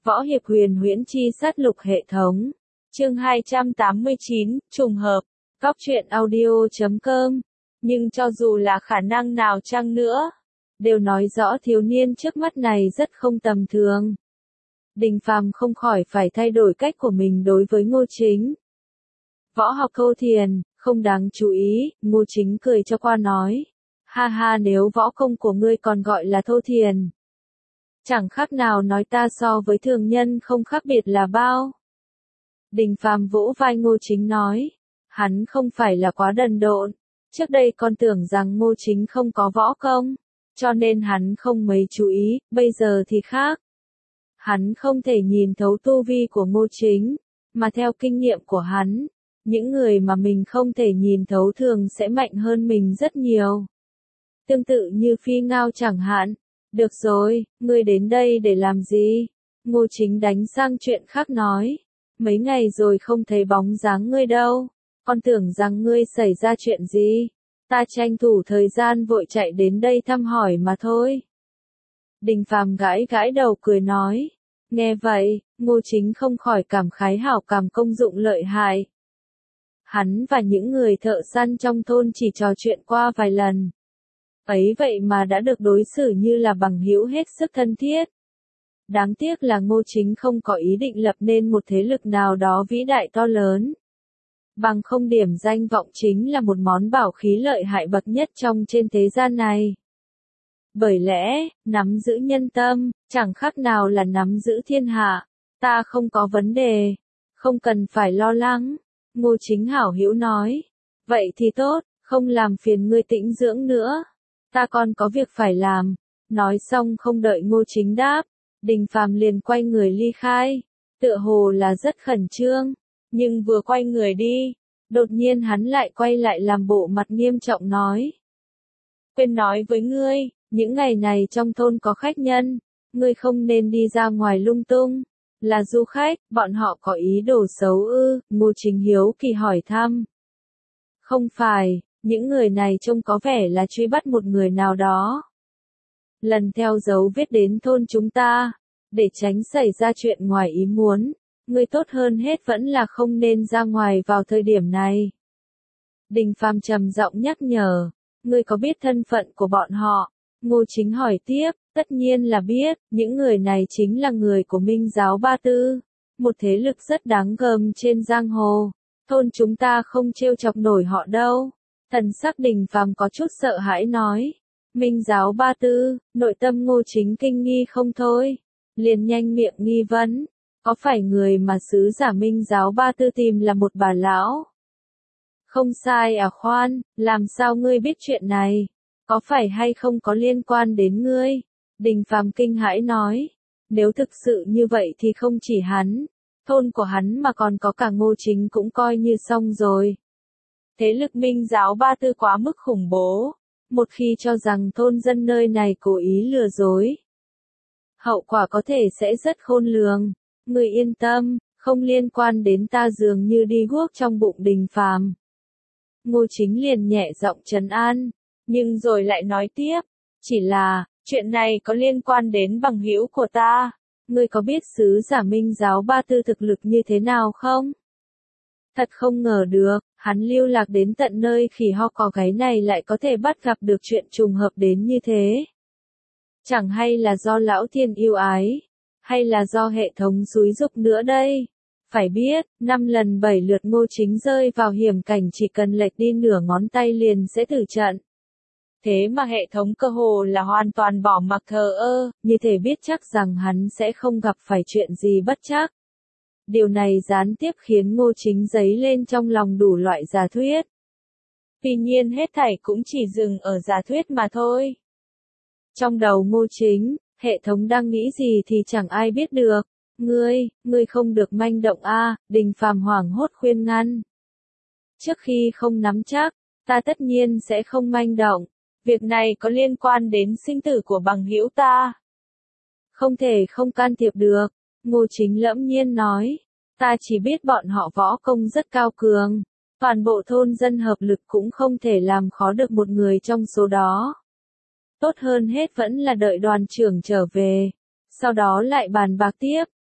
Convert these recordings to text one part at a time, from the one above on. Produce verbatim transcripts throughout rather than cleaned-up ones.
Võ hiệp huyền huyễn chi sát lục hệ thống. Chương hai trăm tám mươi chín, trùng hợp. Góc truyện audio chấm com. Nhưng cho dù là khả năng nào chăng nữa, đều nói rõ thiếu niên trước mắt này rất không tầm thường. Đình Phàm không khỏi phải thay đổi cách của mình đối với Ngô Chính. Võ học câu thiền, không đáng chú ý, Ngô Chính cười cho qua nói. Ha ha, nếu võ công của ngươi còn gọi là thô thiền, chẳng khác nào nói ta so với thường nhân không khác biệt là bao. Đình Phàm vỗ vai Ngô Chính nói, hắn không phải là quá đần độn, trước đây con tưởng rằng Ngô Chính không có võ công, cho nên hắn không mấy chú ý, bây giờ thì khác. Hắn không thể nhìn thấu tu vi của Ngô Chính, mà theo kinh nghiệm của hắn, những người mà mình không thể nhìn thấu thường sẽ mạnh hơn mình rất nhiều. Tương tự như Phi Ngao chẳng hạn. Được rồi, ngươi đến đây để làm gì? Ngô Chính đánh sang chuyện khác nói. Mấy ngày rồi không thấy bóng dáng ngươi đâu. Con tưởng rằng ngươi xảy ra chuyện gì? Ta tranh thủ thời gian vội chạy đến đây thăm hỏi mà thôi. Đình Phàm gãi gãi đầu cười nói. Nghe vậy, Ngô Chính không khỏi cảm khái hảo cảm công dụng lợi hại. Hắn và những người thợ săn trong thôn chỉ trò chuyện qua vài lần. Ấy vậy mà đã được đối xử như là bằng hữu hết sức thân thiết. Đáng tiếc là Ngô Chính không có ý định lập nên một thế lực nào đó vĩ đại to lớn. Bằng không điểm danh vọng chính là một món bảo khí lợi hại bậc nhất trong trên thế gian này. Bởi lẽ, nắm giữ nhân tâm, chẳng khác nào là nắm giữ thiên hạ. Ta không có vấn đề, không cần phải lo lắng. Ngô Chính hảo hữu nói. Vậy thì tốt, không làm phiền ngươi tĩnh dưỡng nữa. Ta còn có việc phải làm. Nói xong không đợi Ngô Chính đáp, Đình Phàm liền quay người ly khai, tựa hồ là rất khẩn trương, nhưng vừa quay người đi, đột nhiên hắn lại quay lại làm bộ mặt nghiêm trọng nói. Quên nói với ngươi, những ngày này trong thôn có khách nhân, ngươi không nên đi ra ngoài lung tung, là du khách, bọn họ có ý đồ xấu ư? Ngô Chính hiếu kỳ hỏi thăm. Không phải. Những người này trông có vẻ là truy bắt một người nào đó. Lần theo dấu vết đến thôn chúng ta, để tránh xảy ra chuyện ngoài ý muốn, người tốt hơn hết vẫn là không nên ra ngoài vào thời điểm này. Đình Phàm trầm giọng nhắc nhở, ngươi có biết thân phận của bọn họ? Ngô Chính hỏi tiếp, tất nhiên là biết, những người này chính là người của Minh giáo Ba Tư, một thế lực rất đáng gờm trên giang hồ, thôn chúng ta không trêu chọc nổi họ đâu. Thần sắc Đình Phàm có chút sợ hãi nói. Minh giáo Ba Tư, nội tâm Ngô Chính kinh nghi không thôi. Liền nhanh miệng nghi vấn. Có phải người mà sứ giả Minh giáo Ba Tư tìm là một bà lão? Không sai à, khoan, làm sao ngươi biết chuyện này? Có phải hay không có liên quan đến ngươi? Đình Phàm kinh hãi nói. Nếu thực sự như vậy thì không chỉ hắn, thôn của hắn mà còn có cả Ngô Chính cũng coi như xong rồi. Thế lực Minh giáo Ba Tư quá mức khủng bố, một khi cho rằng thôn dân nơi này cố ý lừa dối, hậu quả có thể sẽ rất khôn lường. Người yên tâm, không liên quan đến ta, dường như đi guốc trong bụng Đình Phàm. Ngô Chính liền nhẹ giọng trấn an, nhưng rồi lại nói tiếp, chỉ là, chuyện này có liên quan đến bằng hữu của ta. Ngươi có biết sứ giả Minh giáo Ba Tư thực lực như thế nào không? Thật không ngờ được, hắn lưu lạc đến tận nơi khỉ ho có gáy này lại có thể bắt gặp được chuyện trùng hợp đến như thế. Chẳng hay là do lão thiên yêu ái, hay là do hệ thống xúi dục nữa đây. Phải biết, năm lần bảy lượt Ngô Chính rơi vào hiểm cảnh chỉ cần lệch đi nửa ngón tay liền sẽ tử trận. Thế mà hệ thống cơ hồ là hoàn toàn bỏ mặc thờ ơ, như thể biết chắc rằng hắn sẽ không gặp phải chuyện gì bất trắc. Điều này gián tiếp khiến Ngô Chính dấy lên trong lòng đủ loại giả thuyết. Tuy nhiên hết thảy cũng chỉ dừng ở giả thuyết mà thôi. Trong đầu Ngô Chính, hệ thống đang nghĩ gì thì chẳng ai biết được. Ngươi, ngươi không được manh động a, Đình Phàm hoảng hốt khuyên ngăn. Trước khi không nắm chắc, ta tất nhiên sẽ không manh động. Việc này có liên quan đến sinh tử của bằng hữu ta. Không thể không can thiệp được. Ngô Chính lẫm nhiên nói, ta chỉ biết bọn họ võ công rất cao cường, toàn bộ thôn dân hợp lực cũng không thể làm khó được một người trong số đó. Tốt hơn hết vẫn là đợi đoàn trưởng trở về, sau đó lại bàn bạc tiếp.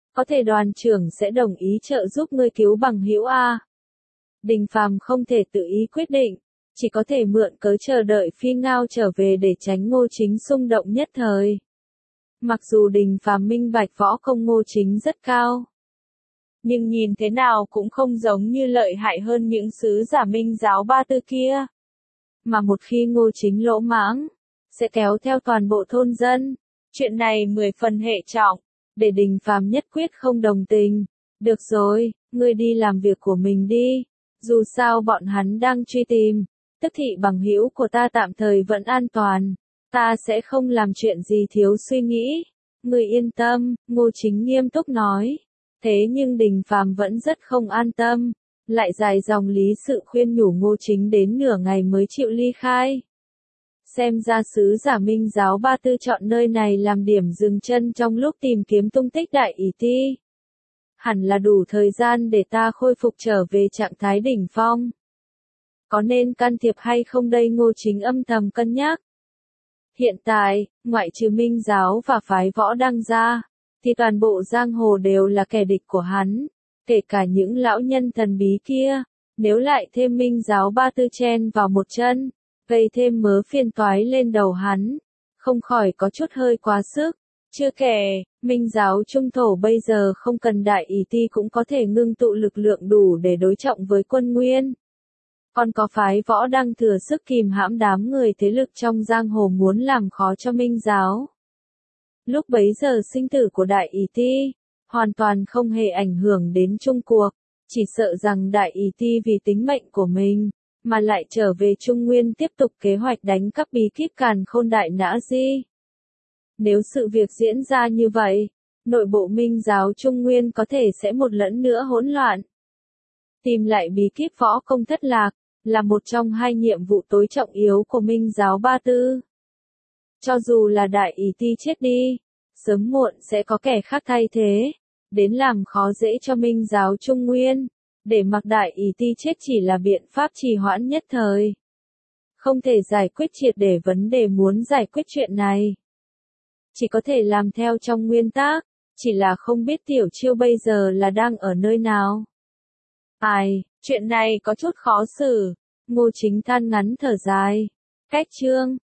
có thể đoàn trưởng sẽ đồng ý trợ giúp ngươi cứu bằng hữu a. Đình Phàm không thể tự ý quyết định, chỉ có thể mượn cớ chờ đợi Phi Ngao trở về để tránh Ngô Chính xung động nhất thời. Mặc dù Đình Phàm minh bạch võ công Ngô Chính rất cao, nhưng nhìn thế nào cũng không giống như lợi hại hơn những sứ giả Minh giáo ba tư kia. Mà một khi Ngô Chính lỗ mãng, sẽ kéo theo toàn bộ thôn dân. Chuyện này mười phần hệ trọng, để Đình Phàm nhất quyết không đồng tình. Được rồi, ngươi đi làm việc của mình đi. Dù sao bọn hắn đang truy tìm, tức thị bằng hữu của ta tạm thời vẫn an toàn. Ta sẽ không làm chuyện gì thiếu suy nghĩ. Ngươi yên tâm, Ngô Chính nghiêm túc nói. Thế nhưng Đình Phàm vẫn rất không an tâm, lại dài dòng lý sự khuyên nhủ Ngô Chính đến nửa ngày mới chịu ly khai. Xem ra sứ giả Minh giáo ba tư chọn nơi này làm điểm dừng chân trong lúc tìm kiếm tung tích đại ỷ ti. Hẳn là đủ thời gian để ta khôi phục trở về trạng thái đỉnh phong. Có nên can thiệp hay không đây, Ngô Chính âm thầm cân nhắc. Hiện tại, ngoại trừ Minh giáo và phái võ Đăng ra, thì toàn bộ giang hồ đều là kẻ địch của hắn, kể cả những lão nhân thần bí kia. Nếu lại thêm Minh giáo ba tư chen vào một chân, gây thêm mớ phiền toái lên đầu hắn, không khỏi có chút hơi quá sức. Chưa kể, Minh giáo trung thổ bây giờ không cần đại ỷ ti cũng có thể ngưng tụ lực lượng đủ để đối trọng với quân Nguyên. Còn có phái võ Đăng thừa sức kìm hãm đám người thế lực trong giang hồ muốn làm khó cho Minh giáo. Lúc bấy giờ sinh tử của đại ỷ ti, hoàn toàn không hề ảnh hưởng đến chung cuộc, chỉ sợ rằng đại ỷ ti vì tính mệnh của mình, mà lại trở về Trung Nguyên tiếp tục kế hoạch đánh cắp bí kíp Càn Khôn Đại Nã Di. Nếu sự việc diễn ra như vậy, nội bộ Minh giáo Trung Nguyên có thể sẽ một lần nữa hỗn loạn. Tìm lại bí kíp võ công thất lạc, là một trong hai nhiệm vụ tối trọng yếu của Minh giáo ba tư. Cho dù là đại ỷ ti chết đi, sớm muộn sẽ có kẻ khác thay thế, đến làm khó dễ cho Minh giáo Trung Nguyên, để mặc đại ỷ ti chết chỉ là biện pháp trì hoãn nhất thời. Không thể giải quyết triệt để vấn đề muốn giải quyết chuyện này. Chỉ có thể làm theo trong nguyên tắc, chỉ là không biết Tiểu Chiêu bây giờ là đang ở nơi nào. Ai, chuyện này có chút khó xử, Ngô Chính than ngắn thở dài. Cách chương